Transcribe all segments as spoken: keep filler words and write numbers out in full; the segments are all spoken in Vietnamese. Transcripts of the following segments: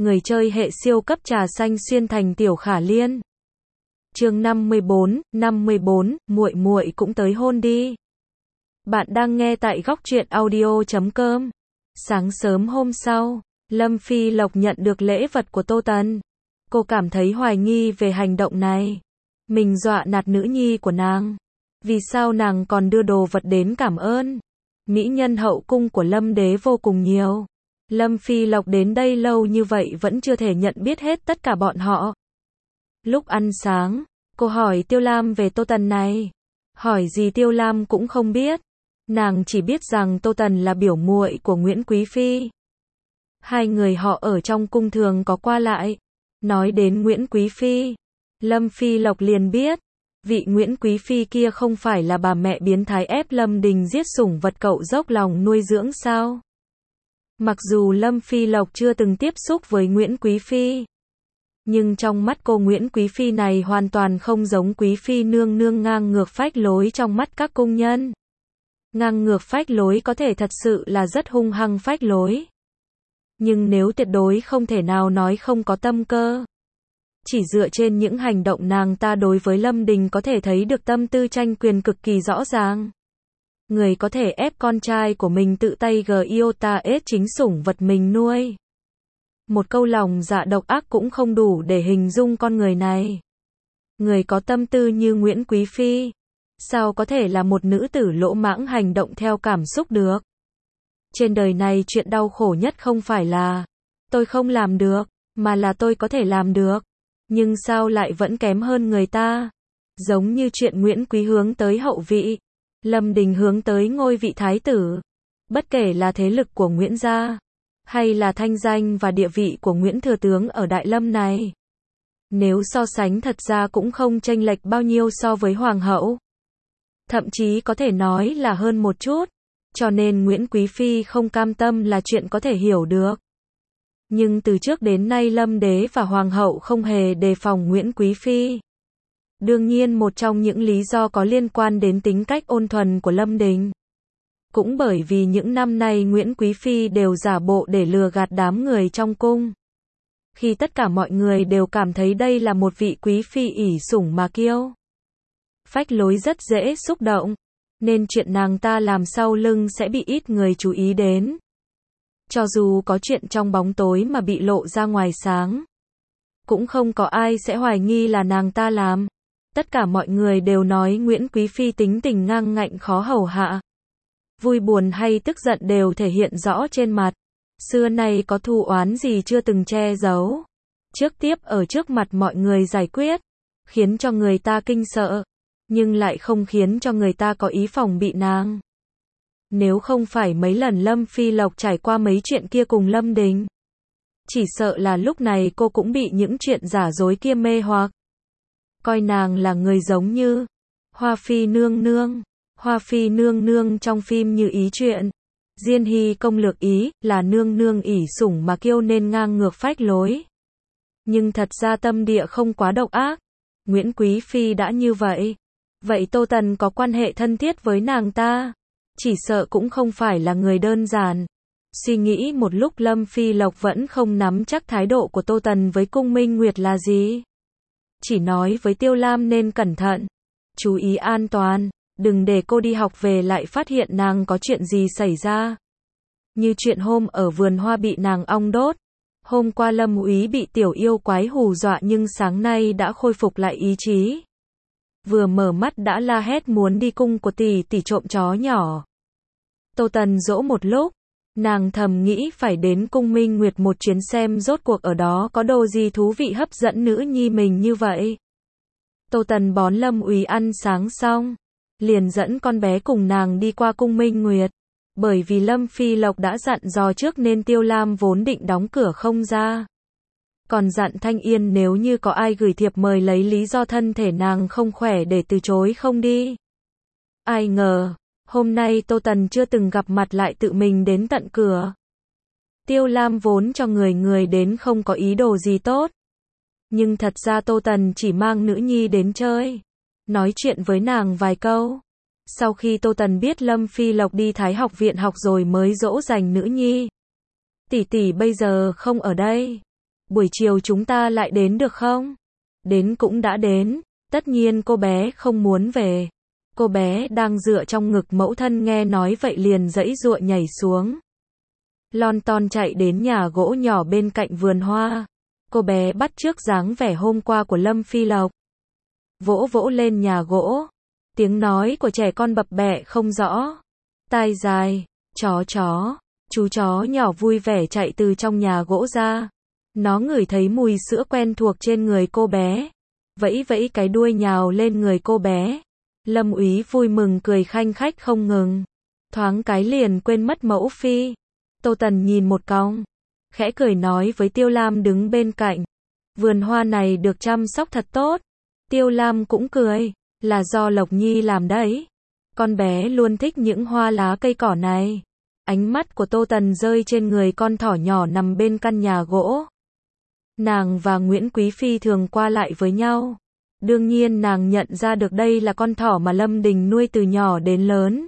người chơi hệ siêu cấp trà xanh xuyên thành Tiểu Khả Liên. Chương năm mươi bốn, năm mươi bốn, muội muội cũng tới hôn đi. Bạn đang nghe tại góc truyện audio chấm com. Sáng sớm hôm sau, Lâm Phi Lộc nhận được lễ vật của Tô Tần. Cô cảm thấy hoài nghi về hành động này. Mình dọa nạt nữ nhi của nàng. Vì sao nàng còn đưa đồ vật đến cảm ơn? Mỹ nhân hậu cung của Lâm đế vô cùng nhiều. Lâm Phi Lộc đến đây lâu như vậy vẫn chưa thể nhận biết hết tất cả bọn họ. Lúc ăn sáng, cô hỏi Tiêu Lam về Tô Tần này. Hỏi gì Tiêu Lam cũng không biết. Nàng chỉ biết rằng Tô Tần là biểu muội của Nguyễn Quý Phi. Hai người họ ở trong cung thường có qua lại. Nói đến Nguyễn Quý Phi, Lâm Phi Lộc liền biết. Vị Nguyễn Quý Phi kia không phải là bà mẹ biến thái ép Lâm Đình giết sủng vật cậu dốc lòng nuôi dưỡng sao? Mặc dù Lâm Phi Lộc chưa từng tiếp xúc với Nguyễn Quý Phi, nhưng trong mắt cô Nguyễn Quý Phi này hoàn toàn không giống Quý Phi nương nương ngang ngược phách lối trong mắt các cung nhân. Ngang ngược phách lối có thể thật sự là rất hung hăng phách lối. Nhưng nếu tuyệt đối không thể nào nói không có tâm cơ. Chỉ dựa trên những hành động nàng ta đối với Lâm Đình có thể thấy được tâm tư tranh quyền cực kỳ rõ ràng. Người có thể ép con trai của mình tự tay gờ yêu ta ết chính sủng vật mình nuôi. Một câu lòng dạ độc ác cũng không đủ để hình dung con người này. Người có tâm tư như Nguyễn Quý Phi, sao có thể là một nữ tử lỗ mãng hành động theo cảm xúc được? Trên đời này chuyện đau khổ nhất không phải là tôi không làm được, mà là tôi có thể làm được. Nhưng sao lại vẫn kém hơn người ta? Giống như chuyện Nguyễn Quý hướng tới hậu vị, Lâm Đình hướng tới ngôi vị thái tử. Bất kể là thế lực của Nguyễn gia, hay là thanh danh và địa vị của Nguyễn thừa tướng ở Đại Lâm này, nếu so sánh thật ra cũng không chênh lệch bao nhiêu so với hoàng hậu. Thậm chí có thể nói là hơn một chút. Cho nên Nguyễn Quý Phi không cam tâm là chuyện có thể hiểu được. Nhưng từ trước đến nay Lâm đế và hoàng hậu không hề đề phòng Nguyễn Quý Phi. Đương nhiên một trong những lý do có liên quan đến tính cách ôn thuần của Lâm Đình. Cũng bởi vì những năm nay Nguyễn Quý Phi đều giả bộ để lừa gạt đám người trong cung. Khi tất cả mọi người đều cảm thấy đây là một vị quý phi ỷ sủng mà kiêu. Phách lối rất dễ xúc động. Nên chuyện nàng ta làm sau lưng sẽ bị ít người chú ý đến. Cho dù có chuyện trong bóng tối mà bị lộ ra ngoài sáng, cũng không có ai sẽ hoài nghi là nàng ta làm. Tất cả mọi người đều nói Nguyễn Quý Phi tính tình ngang ngạnh khó hầu hạ. Vui buồn hay tức giận đều thể hiện rõ trên mặt. Xưa nay có thù oán gì chưa từng che giấu. Trước tiếp ở trước mặt mọi người giải quyết, khiến cho người ta kinh sợ. Nhưng lại không khiến cho người ta có ý phòng bị nàng. Nếu không phải mấy lần Lâm Phi Lộc trải qua mấy chuyện kia cùng Lâm Đình, chỉ sợ là lúc này cô cũng bị những chuyện giả dối kia mê hoặc. Coi nàng là người giống như Hoa Phi nương nương. Hoa Phi nương nương trong phim Như Ý chuyện, Diên Hy công lược Ý, là nương nương ỷ sủng mà kiêu nên ngang ngược phách lối. Nhưng thật ra tâm địa không quá độc ác. Nguyễn Quý Phi đã như vậy. Vậy Tô Tần có quan hệ thân thiết với nàng ta? Chỉ sợ cũng không phải là người đơn giản. Suy nghĩ một lúc Lâm Phi Lộc vẫn không nắm chắc thái độ của Tô Tần với Cung Minh Nguyệt là gì. Chỉ nói với Tiêu Lam nên cẩn thận. Chú ý an toàn. Đừng để cô đi học về lại phát hiện nàng có chuyện gì xảy ra. Như chuyện hôm ở vườn hoa bị nàng ong đốt. Hôm qua Lâm úy bị tiểu yêu quái hù dọa nhưng sáng nay đã khôi phục lại ý chí. Vừa mở mắt đã la hét muốn đi cung của tỷ tỷ trộm chó nhỏ. Tô Tần dỗ một lúc, nàng thầm nghĩ phải đến Cung Minh Nguyệt một chuyến xem rốt cuộc ở đó có đồ gì thú vị hấp dẫn nữ nhi mình như vậy. Tô Tần bón Lâm úy ăn sáng xong, liền dẫn con bé cùng nàng đi qua Cung Minh Nguyệt. Bởi vì Lâm Phi Lộc đã dặn dò trước nên Tiêu Lam vốn định đóng cửa không ra. Còn dặn Thanh Yên nếu như có ai gửi thiệp mời lấy lý do thân thể nàng không khỏe để từ chối không đi. Ai ngờ, hôm nay Tô Tần chưa từng gặp mặt lại tự mình đến tận cửa. Tiêu Lam vốn cho người người đến không có ý đồ gì tốt. Nhưng thật ra Tô Tần chỉ mang nữ nhi đến chơi. Nói chuyện với nàng vài câu. Sau khi Tô Tần biết Lâm Phi Lộc đi Thái học viện học rồi mới dỗ dành nữ nhi. Tỷ tỷ bây giờ không ở đây. buổi chiều chúng ta lại đến được không? Đến cũng đã đến, tất nhiên cô bé không muốn về. Cô bé đang dựa trong ngực mẫu thân nghe nói vậy liền giãy giụa nhảy xuống. Lon ton chạy đến nhà gỗ nhỏ bên cạnh vườn hoa. Cô bé bắt chước dáng vẻ hôm qua của Lâm Phi Lộc. Vỗ vỗ lên nhà gỗ. Tiếng nói của trẻ con bập bẹ không rõ. Tai dài, chó chó, chú chó nhỏ vui vẻ chạy từ trong nhà gỗ ra. Nó ngửi thấy mùi sữa quen thuộc trên người cô bé. Vẫy vẫy cái đuôi nhào lên người cô bé. Lâm Úy vui mừng cười khanh khách không ngừng. Thoáng cái liền quên mất mẫu phi. Tô Tần nhìn một cong. Khẽ cười nói với Tiêu Lam đứng bên cạnh. Vườn hoa này được chăm sóc thật tốt. Tiêu Lam cũng cười. Là do Lộc Nhi làm đấy. Con bé luôn thích những hoa lá cây cỏ này. Ánh mắt của Tô Tần rơi trên người con thỏ nhỏ nằm bên căn nhà gỗ. Nàng và Nguyễn Quý Phi thường qua lại với nhau. Đương nhiên nàng nhận ra được đây là con thỏ mà Lâm Đình nuôi từ nhỏ đến lớn.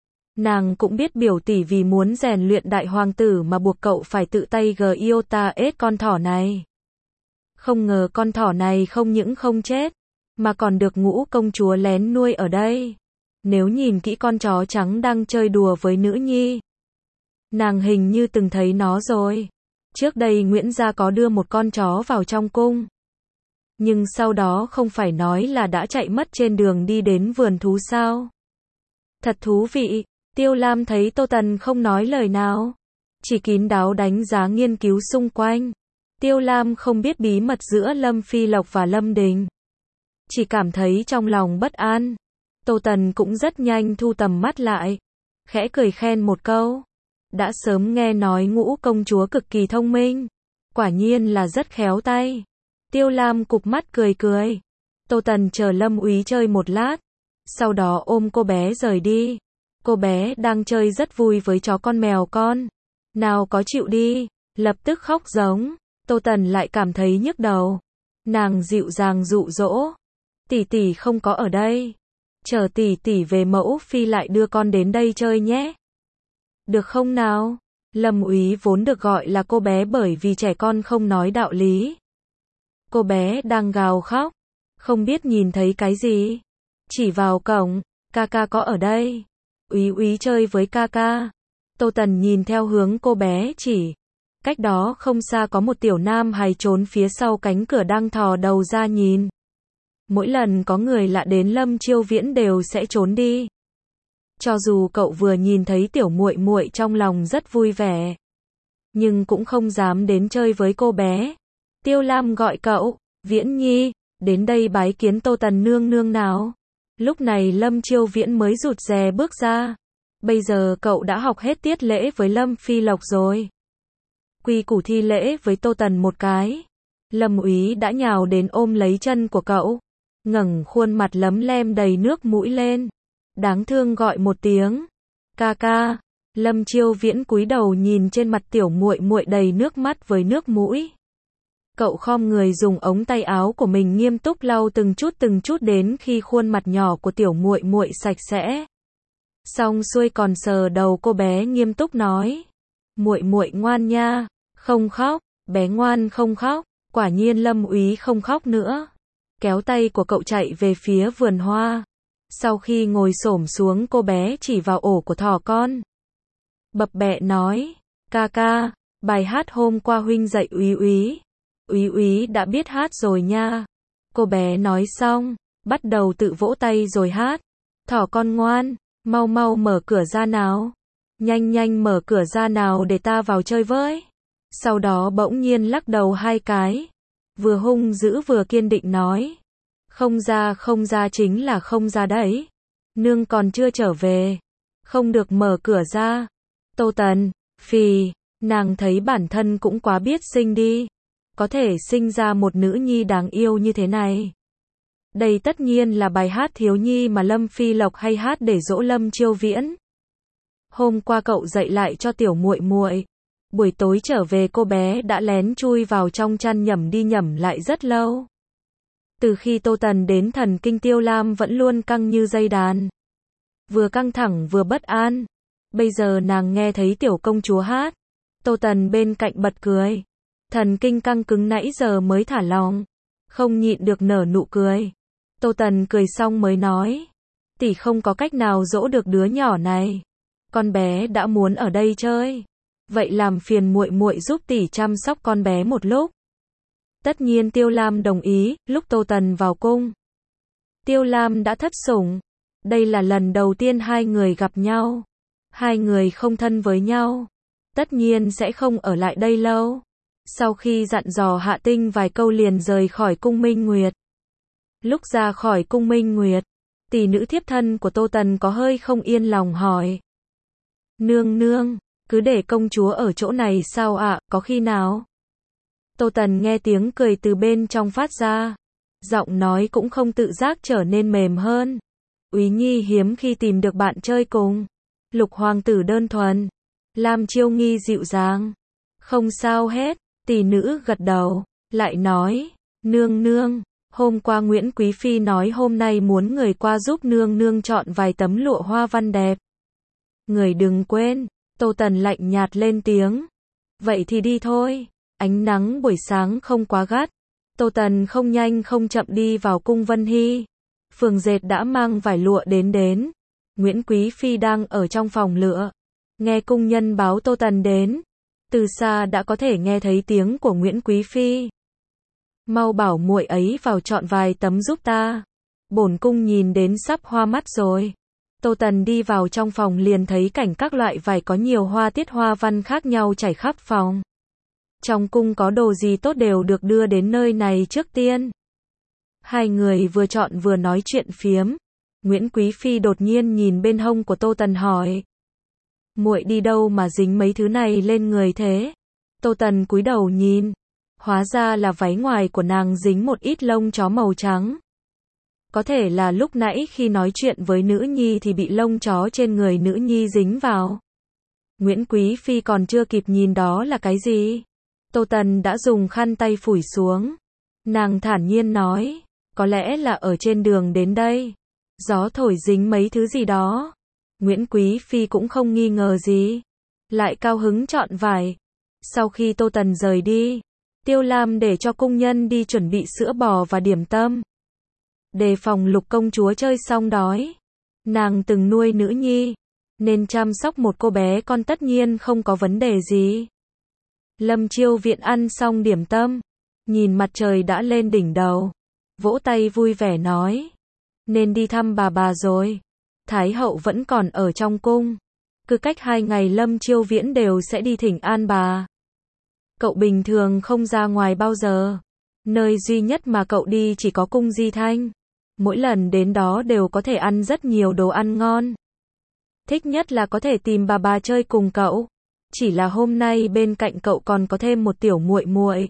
Nàng cũng biết biểu tỷ vì muốn rèn luyện đại hoàng tử mà buộc cậu phải tự tay giota ết con thỏ này. Không ngờ con thỏ này không những không chết, mà còn được Ngũ công chúa lén nuôi ở đây. Nếu nhìn kỹ con chó trắng đang chơi đùa với nữ nhi. Nàng hình như từng thấy nó rồi. Trước đây Nguyễn gia có đưa một con chó vào trong cung. Nhưng sau đó không phải nói là đã chạy mất trên đường đi đến vườn thú sao? Thật thú vị. Tiêu Lam thấy Tô Tần không nói lời nào. Chỉ kín đáo đánh giá nghiên cứu xung quanh. Tiêu Lam không biết bí mật giữa Lâm Phi Lộc và Lâm Đình. Chỉ cảm thấy trong lòng bất an. Tô Tần cũng rất nhanh thu tầm mắt lại. Khẽ cười khen một câu. Đã sớm nghe nói Ngũ công chúa cực kỳ thông minh. Quả nhiên là rất khéo tay. Tiêu Lam cụp mắt cười cười. Tô Tần chờ Lâm Úy chơi một lát. Sau đó ôm cô bé rời đi. Cô bé đang chơi rất vui với chó con mèo con. Nào có chịu đi. Lập tức khóc giống. Tô Tần lại cảm thấy nhức đầu. Nàng dịu dàng dụ dỗ. Tỷ tỷ không có ở đây. Chờ tỷ tỷ về mẫu phi lại đưa con đến đây chơi nhé. Được không nào? Lâm Úy vốn được gọi là cô bé bởi vì trẻ con không nói đạo lý. Cô bé đang gào khóc. Không biết nhìn thấy cái gì. Chỉ vào cổng. Ca ca có ở đây. Úy úy chơi với ca ca. Tô Tần nhìn theo hướng cô bé chỉ. Cách đó không xa có một tiểu nam hài trốn phía sau cánh cửa đang thò đầu ra nhìn. Mỗi lần có người lạ đến Lâm Chiêu Viễn đều sẽ trốn đi. Cho dù cậu vừa nhìn thấy tiểu muội muội trong lòng rất vui vẻ, nhưng cũng không dám đến chơi với cô bé. Tiêu Lam gọi cậu, Viễn Nhi, đến đây bái kiến Tô Tần nương nương nào. Lúc này Lâm Chiêu Viễn mới rụt rè bước ra. Bây giờ cậu đã học hết tiết lễ với Lâm Phi Lộc rồi. Quy củ thi lễ với Tô Tần một cái. Lâm Úy đã nhào đến ôm lấy chân của cậu. Ngẩng khuôn mặt lấm lem đầy nước mũi lên. Đáng thương gọi một tiếng. Ca ca. Lâm Chiêu Viễn cúi đầu nhìn trên mặt tiểu muội muội đầy nước mắt với nước mũi. Cậu khom người dùng ống tay áo của mình nghiêm túc lau từng chút từng chút đến khi khuôn mặt nhỏ của tiểu muội muội sạch sẽ. Xong xuôi còn sờ đầu cô bé nghiêm túc nói. Muội muội ngoan nha. Không khóc. Bé ngoan không khóc. Quả nhiên Lâm Úy không khóc nữa. Kéo tay của cậu chạy về phía vườn hoa. Sau khi ngồi xổm xuống cô bé chỉ vào ổ của thỏ con. Bập bẹ nói. Ca ca. Bài hát hôm qua huynh dạy Úy Úy. Úy Úy đã biết hát rồi nha. Cô bé nói xong. Bắt đầu tự vỗ tay rồi hát. Thỏ con ngoan. Mau mau mở cửa ra nào. Nhanh nhanh mở cửa ra nào để ta vào chơi với. Sau đó bỗng nhiên lắc đầu hai cái. Vừa hung dữ vừa kiên định nói. Không ra không ra chính là không ra đấy. Nương còn chưa trở về. Không được mở cửa ra. Tô Tần, phì, nàng thấy bản thân cũng quá biết sinh đi. Có thể sinh ra một nữ nhi đáng yêu như thế này. Đây tất nhiên là bài hát thiếu nhi mà Lâm Phi Lộc hay hát để dỗ Lâm Chiêu Viễn. Hôm qua cậu dạy lại cho tiểu muội muội. Buổi tối trở về cô bé đã lén chui vào trong chăn nhẩm đi nhẩm lại rất lâu. Từ khi Tô Tần đến thần kinh Tiêu Lam vẫn luôn căng như dây đàn. Vừa căng thẳng vừa bất an. Bây giờ nàng nghe thấy tiểu công chúa hát. Tô Tần bên cạnh bật cười. Thần kinh căng cứng nãy giờ mới thả lỏng, không nhịn được nở nụ cười. Tô Tần cười xong mới nói, tỷ không có cách nào dỗ được đứa nhỏ này. Con bé đã muốn ở đây chơi, vậy làm phiền muội muội giúp tỷ chăm sóc con bé một lúc. Tất nhiên Tiêu Lam đồng ý. Lúc Tô Tần vào cung, Tiêu Lam đã thất sủng. Đây là lần đầu tiên hai người gặp nhau. Hai người không thân với nhau, tất nhiên sẽ không ở lại đây lâu. Sau khi dặn dò Hạ Tinh vài câu liền rời khỏi cung Minh Nguyệt. Lúc ra khỏi cung Minh Nguyệt, tỷ nữ thiếp thân của Tô Tần có hơi không yên lòng hỏi. Nương nương, cứ để công chúa ở chỗ này sao ạ, à, có khi nào? Tô Tần nghe tiếng cười từ bên trong phát ra. Giọng nói cũng không tự giác trở nên mềm hơn. Úy Nhi hiếm khi tìm được bạn chơi cùng. Lục hoàng tử đơn thuần. Lam Chiêu Nghi dịu dàng. Không sao hết, tỷ nữ gật đầu, lại nói, nương nương, hôm qua Nguyễn Quý Phi nói hôm nay muốn người qua giúp nương nương chọn vài tấm lụa hoa văn đẹp. Người đừng quên. Tô Tần lạnh nhạt lên tiếng. Vậy thì đi thôi. Ánh nắng buổi sáng không quá gắt. Tô Tần không nhanh không chậm đi vào cung Vân Hy. Phường dệt đã mang vải lụa đến đến. Nguyễn Quý Phi đang ở trong phòng lựa. Nghe cung nhân báo Tô Tần đến. Từ xa đã có thể nghe thấy tiếng của Nguyễn Quý Phi. Mau bảo muội ấy vào chọn vài tấm giúp ta. Bổn cung nhìn đến sắp hoa mắt rồi. Tô Tần đi vào trong phòng liền thấy cảnh các loại vải có nhiều hoa tiết hoa văn khác nhau trải khắp phòng. Trong cung có đồ gì tốt đều được đưa đến nơi này trước tiên. Hai người vừa chọn vừa nói chuyện phiếm. Nguyễn Quý Phi đột nhiên nhìn bên hông của Tô Tần hỏi. Muội đi đâu mà dính mấy thứ này lên người thế? Tô Tần cúi đầu nhìn. Hóa ra là váy ngoài của nàng dính một ít lông chó màu trắng. Có thể là lúc nãy khi nói chuyện với nữ nhi thì bị lông chó trên người nữ nhi dính vào. Nguyễn Quý Phi còn chưa kịp nhìn đó là cái gì. Tô Tần đã dùng khăn tay phủi xuống. Nàng thản nhiên nói, có lẽ là ở trên đường đến đây. Gió thổi dính mấy thứ gì đó. Nguyễn Quý Phi cũng không nghi ngờ gì. Lại cao hứng chọn vải. Sau khi Tô Tần rời đi, Tiêu Lam để cho cung nhân đi chuẩn bị sữa bò và điểm tâm. Đề phòng Lục công chúa chơi xong đói. Nàng từng nuôi nữ nhi, nên chăm sóc một cô bé con tất nhiên không có vấn đề gì. Lâm Chiêu Viện ăn xong điểm tâm, nhìn mặt trời đã lên đỉnh đầu, vỗ tay vui vẻ nói, nên đi thăm bà bà rồi. Thái hậu vẫn còn ở trong cung, cứ cách hai ngày Lâm Chiêu Viễn đều sẽ đi thỉnh an bà. Cậu bình thường không ra ngoài bao giờ, nơi duy nhất mà cậu đi chỉ có cung Di Thanh. Mỗi lần đến đó đều có thể ăn rất nhiều đồ ăn ngon. Thích nhất là có thể tìm bà bà chơi cùng cậu. Chỉ là hôm nay bên cạnh cậu còn có thêm một tiểu muội muội.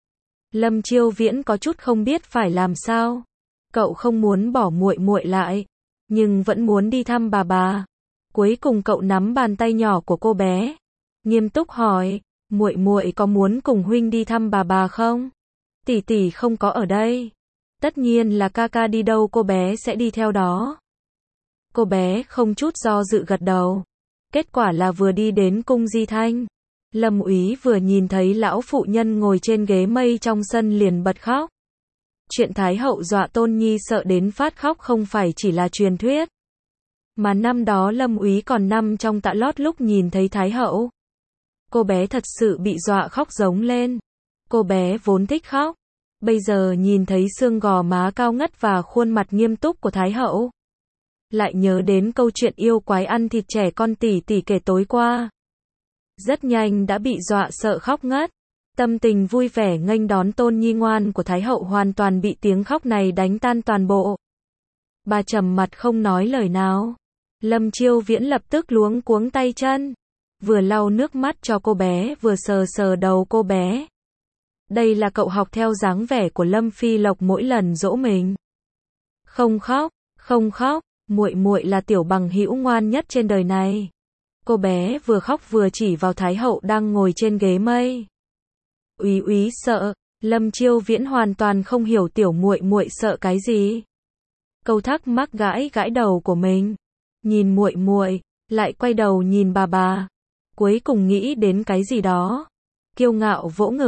Lâm Chiêu Viễn có chút không biết phải làm sao. Cậu không muốn bỏ muội muội lại, nhưng vẫn muốn đi thăm bà bà. Cuối cùng cậu nắm bàn tay nhỏ của cô bé, nghiêm túc hỏi, muội muội có muốn cùng huynh đi thăm bà bà không? Tỷ tỷ không có ở đây. Tất nhiên là ca ca đi đâu cô bé sẽ đi theo đó. Cô bé không chút do dự gật đầu. Kết quả là vừa đi đến cung Di Thanh, Lâm Úy vừa nhìn thấy lão phụ nhân ngồi trên ghế mây trong sân liền bật khóc. Chuyện Thái hậu dọa Tôn Nhi sợ đến phát khóc không phải chỉ là truyền thuyết. Mà năm đó Lâm Úy còn nằm trong tạ lót lúc nhìn thấy Thái hậu. Cô bé thật sự bị dọa khóc giống lên. Cô bé vốn thích khóc. Bây giờ nhìn thấy xương gò má cao ngất và khuôn mặt nghiêm túc của Thái hậu. Lại nhớ đến câu chuyện yêu quái ăn thịt trẻ con tỷ tỷ kể tối qua. Rất nhanh đã bị dọa sợ khóc ngất. Tâm tình vui vẻ nghênh đón Tôn Nhi ngoan của Thái hậu hoàn toàn bị tiếng khóc này đánh tan toàn bộ. Bà trầm mặt không nói lời nào. Lâm Chiêu Viễn lập tức luống cuống tay chân. Vừa lau nước mắt cho cô bé vừa sờ sờ đầu cô bé. Đây là cậu học theo dáng vẻ của Lâm Phi Lộc mỗi lần dỗ mình. Không khóc, không khóc, muội muội là tiểu bằng hữu ngoan nhất trên đời này. Cô bé vừa khóc vừa chỉ vào Thái hậu đang ngồi trên ghế mây. Úy úy sợ, Lâm Chiêu Viễn hoàn toàn không hiểu tiểu muội muội sợ cái gì. Câu thắc mắc gãi gãi đầu của mình, nhìn muội muội, lại quay đầu nhìn bà bà, cuối cùng nghĩ đến cái gì đó, kiêu ngạo vỗ ngực,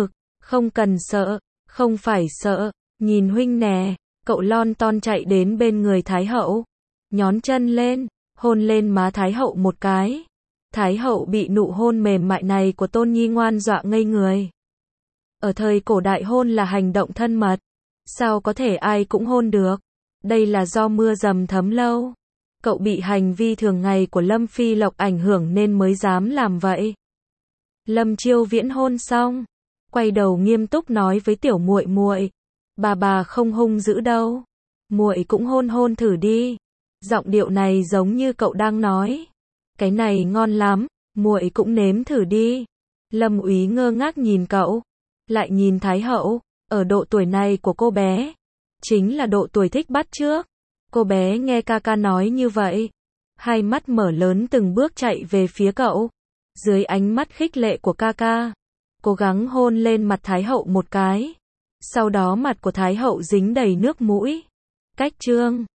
Không cần sợ, không phải sợ, nhìn huynh nè, cậu lon ton chạy đến bên người Thái hậu, nhón chân lên, hôn lên má Thái hậu một cái. Thái hậu bị nụ hôn mềm mại này của Tôn Nhi ngoan dọa ngây người. Ở thời cổ đại hôn là hành động thân mật, sao có thể ai cũng hôn được? Đây là do mưa dầm thấm lâu. Cậu bị hành vi thường ngày của Lâm Phi Lộc ảnh hưởng nên mới dám làm vậy. Lâm Chiêu Viễn hôn xong, quay đầu nghiêm túc nói với tiểu muội muội, bà bà không hung dữ đâu, muội cũng hôn hôn thử đi. Giọng điệu này giống như cậu đang nói, cái này ngon lắm, muội cũng nếm thử đi. Lâm Úy ngơ ngác nhìn cậu, lại nhìn Thái hậu, ở độ tuổi này của cô bé, chính là độ tuổi thích bắt chước. Cô bé nghe ca ca nói như vậy, hai mắt mở lớn từng bước chạy về phía cậu. Dưới ánh mắt khích lệ của ca ca, cố gắng hôn lên mặt Thái hậu một cái. Sau đó mặt của Thái hậu dính đầy nước mũi. Cách chương